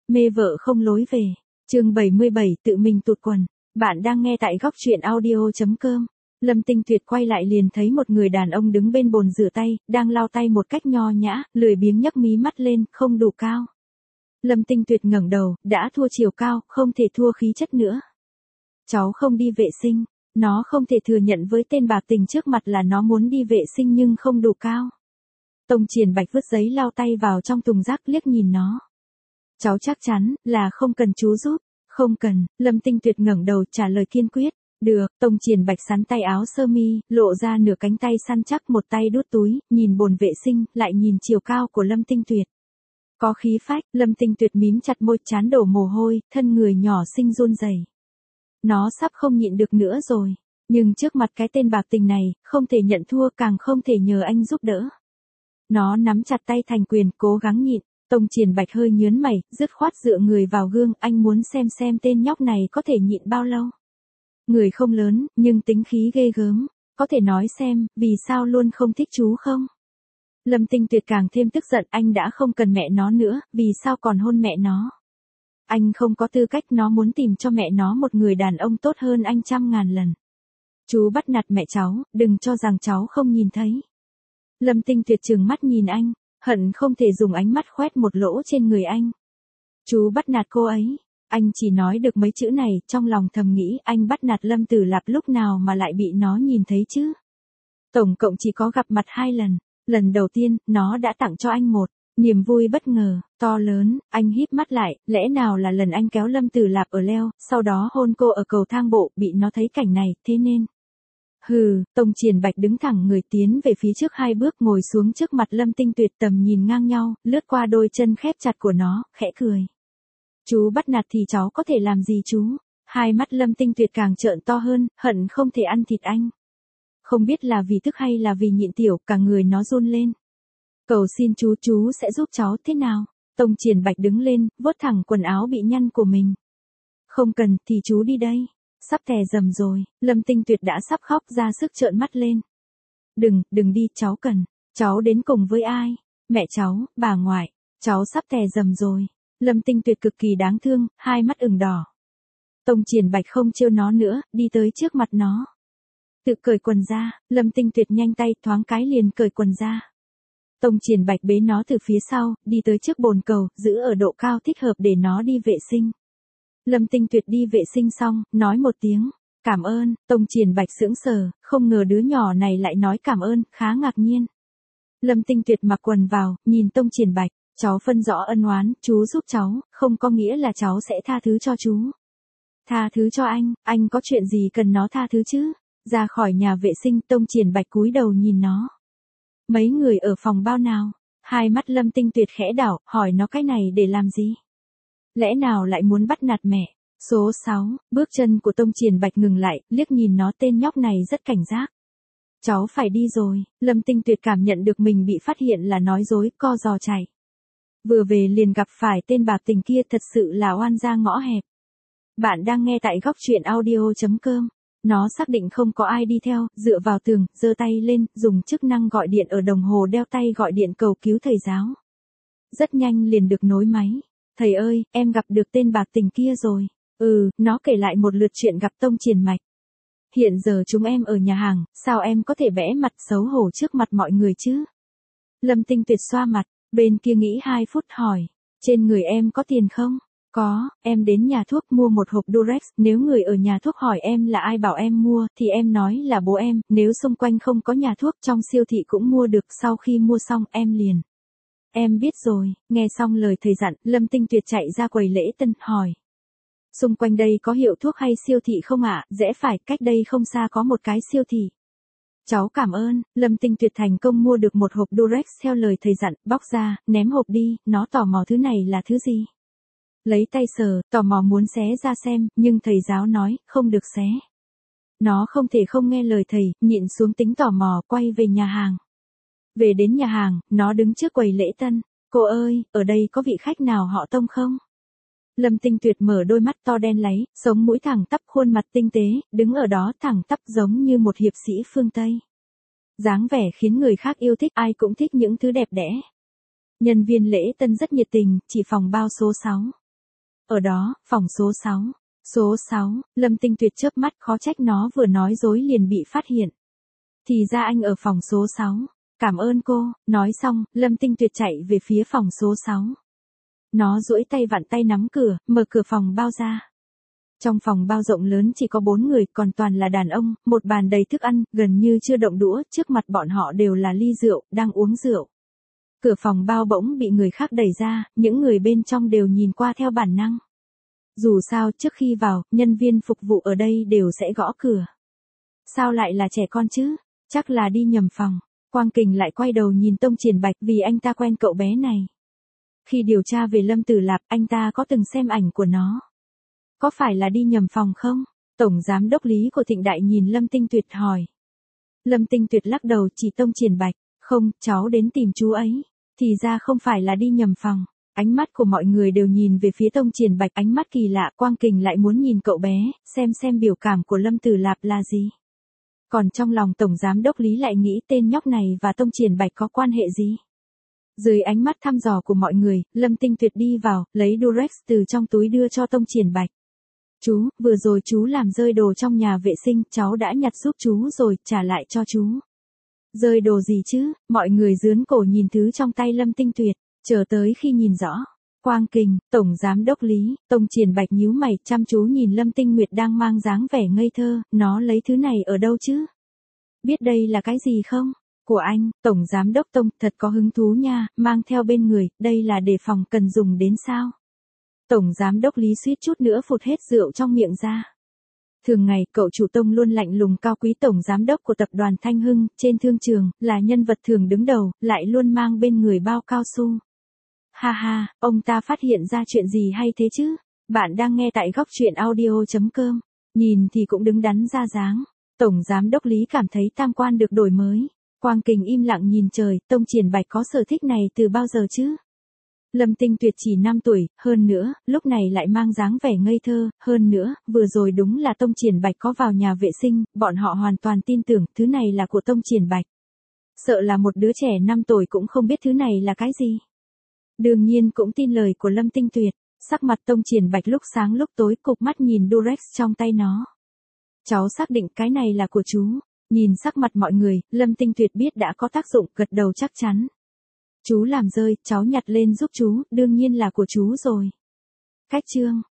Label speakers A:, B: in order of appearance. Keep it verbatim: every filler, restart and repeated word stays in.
A: Mê vợ không lối về. Chương bảy mươi bảy tự mình tụt quần. Bạn đang nghe tại góc truyện audio chấm com. Lâm Tinh Tuyệt quay lại liền thấy một người đàn ông đứng bên bồn rửa tay, đang lau tay một cách nho nhã, lười biếng nhấc mí mắt lên, không đủ cao. Lâm Tinh Tuyệt ngẩng đầu, đã thua chiều cao, không thể thua khí chất nữa. Cháu không đi vệ sinh. Nó không thể thừa nhận với tên bạc tình trước mặt là nó muốn đi vệ sinh nhưng không đủ cao. Tông Triển Bạch vứt giấy lau tay vào trong thùng rác, liếc nhìn nó. Cháu chắc chắn là không cần chú giúp. Không cần. Lâm Tinh Tuyệt ngẩng đầu trả lời kiên quyết. Được. Tông Triển Bạch sắn tay áo sơ mi, lộ ra nửa cánh tay săn chắc, một tay đút túi, nhìn bồn vệ sinh, lại nhìn chiều cao của Lâm Tinh Tuyệt. Có khí phách. Lâm Tinh Tuyệt mím chặt môi, trán đổ mồ hôi, thân người nhỏ xinh run rẩy. Nó sắp không nhịn được nữa rồi. Nhưng trước mặt cái tên bạc tình này, không thể nhận thua, càng không thể nhờ anh giúp đỡ. Nó nắm chặt tay thành quyền, cố gắng nhịn. Tông Triển Bạch hơi nhớn mày, dứt khoát dựa người vào gương, anh muốn xem xem tên nhóc này có thể nhịn bao lâu. Người không lớn, nhưng tính khí ghê gớm. Có thể nói xem, vì sao luôn không thích chú không? Lâm Tinh Tuyệt càng thêm tức giận, anh đã không cần mẹ nó nữa, vì sao còn hôn mẹ nó? Anh không có tư cách, nó muốn tìm cho mẹ nó một người đàn ông tốt hơn anh trăm ngàn lần. Chú bắt nạt mẹ cháu, đừng cho rằng cháu không nhìn thấy. Lâm Tinh Tuyệt trừng mắt nhìn anh, hận không thể dùng ánh mắt khoét một lỗ trên người anh. Chú bắt nạt cô ấy. Anh chỉ nói được mấy chữ này, trong lòng thầm nghĩ anh bắt nạt Lâm Tử Lạp lúc nào mà lại bị nó nhìn thấy chứ. Tổng cộng chỉ có gặp mặt hai lần. Lần đầu tiên, nó đã tặng cho anh một niềm vui bất ngờ, to lớn. Anh híp mắt lại, lẽ nào là lần anh kéo Lâm Tử Lạp ở leo, sau đó hôn cô ở cầu thang bộ, bị nó thấy cảnh này, thế nên. Hừ. Tông Triển Bạch đứng thẳng người tiến về phía trước hai bước, ngồi xuống trước mặt Lâm Tinh Tuyệt, tầm nhìn ngang nhau, lướt qua đôi chân khép chặt của nó, khẽ cười. Chú bắt nạt thì cháu có thể làm gì chú? Hai mắt Lâm Tinh Tuyệt càng trợn to hơn, hận không thể ăn thịt anh. Không biết là vì tức hay là vì nhịn tiểu, cả người nó run lên. Cầu xin chú, chú sẽ giúp cháu thế nào? Tông Triển Bạch đứng lên, vuốt thẳng quần áo bị nhăn của mình. Không cần, thì chú đi đây. Sắp tè dầm rồi. Lâm Tinh Tuyệt đã sắp khóc ra sức, trợn mắt lên. Đừng, đừng đi, cháu cần. Cháu đến cùng với ai? Mẹ cháu, bà ngoại. Cháu sắp tè dầm rồi. Lâm Tinh Tuyệt cực kỳ đáng thương, hai mắt ửng đỏ. Tông Triển Bạch không trêu nó nữa, đi tới trước mặt nó. Tự cởi quần ra. Lâm Tinh Tuyệt nhanh tay, thoáng cái liền cởi quần ra. Tông Triển Bạch bế nó từ phía sau, đi tới trước bồn cầu, giữ ở độ cao thích hợp để nó đi vệ sinh. Lâm Tinh Tuyệt đi vệ sinh xong, nói một tiếng, cảm ơn. Tông Triển Bạch sững sờ, không ngờ đứa nhỏ này lại nói cảm ơn, khá ngạc nhiên. Lâm Tinh Tuyệt mặc quần vào, nhìn Tông Triển Bạch, cháu phân rõ ân oán, chú giúp cháu, không có nghĩa là cháu sẽ tha thứ cho chú. Tha thứ cho anh, anh có chuyện gì cần nó tha thứ chứ? Ra khỏi nhà vệ sinh, Tông Triển Bạch cúi đầu nhìn nó. Mấy người ở phòng bao nào? Hai mắt Lâm Tinh Tuyệt khẽ đảo, hỏi nó cái này để làm gì? Lẽ nào lại muốn bắt nạt mẹ? Số sáu, bước chân của Tông Triển Bạch ngừng lại, liếc nhìn nó, tên nhóc này rất cảnh giác. Cháu phải đi rồi. Lâm Tinh Tuyệt cảm nhận được mình bị phát hiện là nói dối, co giò chạy. Vừa về liền gặp phải tên bạc tình kia, thật sự là oan gia ngõ hẹp. Bạn đang nghe tại góc truyện audio chấm com. Nó xác định không có ai đi theo, dựa vào tường, giơ tay lên, dùng chức năng gọi điện ở đồng hồ đeo tay gọi điện cầu cứu thầy giáo. Rất nhanh liền được nối máy. Thầy ơi, em gặp được tên bạc tình kia rồi. Ừ, nó kể lại một lượt chuyện gặp Tông Triển Bạch. Hiện giờ chúng em ở nhà hàng, sao em có thể vẽ mặt xấu hổ trước mặt mọi người chứ? Lâm Tinh Tuyệt xoa mặt, bên kia nghĩ hai phút hỏi, trên người em có tiền không? Có, em đến nhà thuốc mua một hộp Durex, nếu người ở nhà thuốc hỏi em là ai bảo em mua, thì em nói là bố em, nếu xung quanh không có nhà thuốc, trong siêu thị cũng mua được, sau khi mua xong, em liền. Em biết rồi. Nghe xong lời thầy dặn, Lâm Tinh Tuyệt chạy ra quầy lễ tân, hỏi. Xung quanh đây có hiệu thuốc hay siêu thị không ạ? Rẽ phải, cách đây không xa có một cái siêu thị. Cháu cảm ơn. Lâm Tinh Tuyệt thành công mua được một hộp Durex theo lời thầy dặn, bóc ra, ném hộp đi, nó tò mò thứ này là thứ gì. Lấy tay sờ, tò mò muốn xé ra xem, nhưng thầy giáo nói, không được xé. Nó không thể không nghe lời thầy, nhịn xuống tính tò mò, quay về nhà hàng. Về đến nhà hàng, nó đứng trước quầy lễ tân. Cô ơi, ở đây có vị khách nào họ Tông không? Lâm Tinh Tuyệt mở đôi mắt to đen láy, sống mũi thẳng tắp, khuôn mặt tinh tế, đứng ở đó thẳng tắp giống như một hiệp sĩ phương Tây. Dáng vẻ khiến người khác yêu thích, ai cũng thích những thứ đẹp đẽ. Nhân viên lễ tân rất nhiệt tình, chỉ phòng bao số sáu. ở đó, phòng số sáu. Số sáu, Lâm Tinh Tuyệt chớp mắt, khó trách nó vừa nói dối liền bị phát hiện. Thì ra anh ở phòng số sáu. Cảm ơn cô, nói xong, Lâm Tinh Tuyệt chạy về phía phòng số sáu. Nó duỗi tay vặn tay nắm cửa, mở cửa phòng bao ra. Trong phòng bao rộng lớn chỉ có bốn người, còn toàn là đàn ông, một bàn đầy thức ăn, gần như chưa động đũa, trước mặt bọn họ đều là ly rượu, đang uống rượu. Cửa phòng bao bỗng bị người khác đẩy ra, những người bên trong đều nhìn qua theo bản năng. Dù sao, trước khi vào, nhân viên phục vụ ở đây đều sẽ gõ cửa. Sao lại là trẻ con chứ? Chắc là đi nhầm phòng. Quang Kình lại quay đầu nhìn Tông Triển Bạch vì anh ta quen cậu bé này. Khi điều tra về Lâm Tử Lạp, anh ta có từng xem ảnh của nó. Có phải là đi nhầm phòng không? Tổng giám đốc Lý của Thịnh Đại nhìn Lâm Tinh Tuyệt hỏi. Lâm Tinh Tuyệt lắc đầu chỉ Tông Triển Bạch. Không, cháu đến tìm chú ấy. Thì ra không phải là đi nhầm phòng. Ánh mắt của mọi người đều nhìn về phía Tông Triển Bạch, ánh mắt kỳ lạ. Quang Kình lại muốn nhìn cậu bé, xem xem biểu cảm của Lâm Tử Lạp là gì. Còn trong lòng Tổng Giám đốc Lý lại nghĩ tên nhóc này và Tông Triển Bạch có quan hệ gì. Dưới ánh mắt thăm dò của mọi người, Lâm Tinh Tuyệt đi vào, lấy Durex từ trong túi đưa cho Tông Triển Bạch. Chú, vừa rồi chú làm rơi đồ trong nhà vệ sinh, cháu đã nhặt giúp chú rồi, trả lại cho chú. Rơi đồ gì chứ? Mọi người dướn cổ nhìn thứ trong tay Lâm Tinh Tuyệt, chờ tới khi nhìn rõ. Quang Kình, Tổng Giám đốc Lý, Tông Triển Bạch nhíu mày, chăm chú nhìn Lâm Tinh Nguyệt đang mang dáng vẻ ngây thơ, nó lấy thứ này ở đâu chứ? Biết đây là cái gì không? Của anh, Tổng Giám đốc Tông, thật có hứng thú nha, mang theo bên người, đây là đề phòng cần dùng đến sao? Tổng Giám đốc Lý suýt chút nữa phụt hết rượu trong miệng ra. Thường ngày, cậu chủ Tông luôn lạnh lùng cao quý, Tổng Giám đốc của tập đoàn Thanh Hưng, trên thương trường, là nhân vật thường đứng đầu, lại luôn mang bên người bao cao su. Ha ha, ông ta phát hiện ra chuyện gì hay thế chứ? Bạn đang nghe tại góc truyện audio chấm com. Nhìn thì cũng đứng đắn ra dáng. Tổng Giám đốc Lý cảm thấy tam quan được đổi mới. Quang Kình im lặng nhìn trời, Tông Triển Bạch có sở thích này từ bao giờ chứ? Lâm Tinh Tuyệt chỉ năm tuổi, hơn nữa, lúc này lại mang dáng vẻ ngây thơ, hơn nữa, vừa rồi đúng là Tông Triển Bạch có vào nhà vệ sinh, bọn họ hoàn toàn tin tưởng thứ này là của Tông Triển Bạch. Sợ là một đứa trẻ năm tuổi cũng không biết thứ này là cái gì. Đương nhiên cũng tin lời của Lâm Tinh Tuyệt, sắc mặt Tông Triển Bạch lúc sáng lúc tối, cụp mắt nhìn Durex trong tay nó. Cháu xác định cái này là của chú. Nhìn sắc mặt mọi người, Lâm Tinh Tuyệt biết đã có tác dụng, gật đầu chắc chắn. Chú làm rơi, cháu nhặt lên giúp chú, đương nhiên là của chú rồi. Cách chương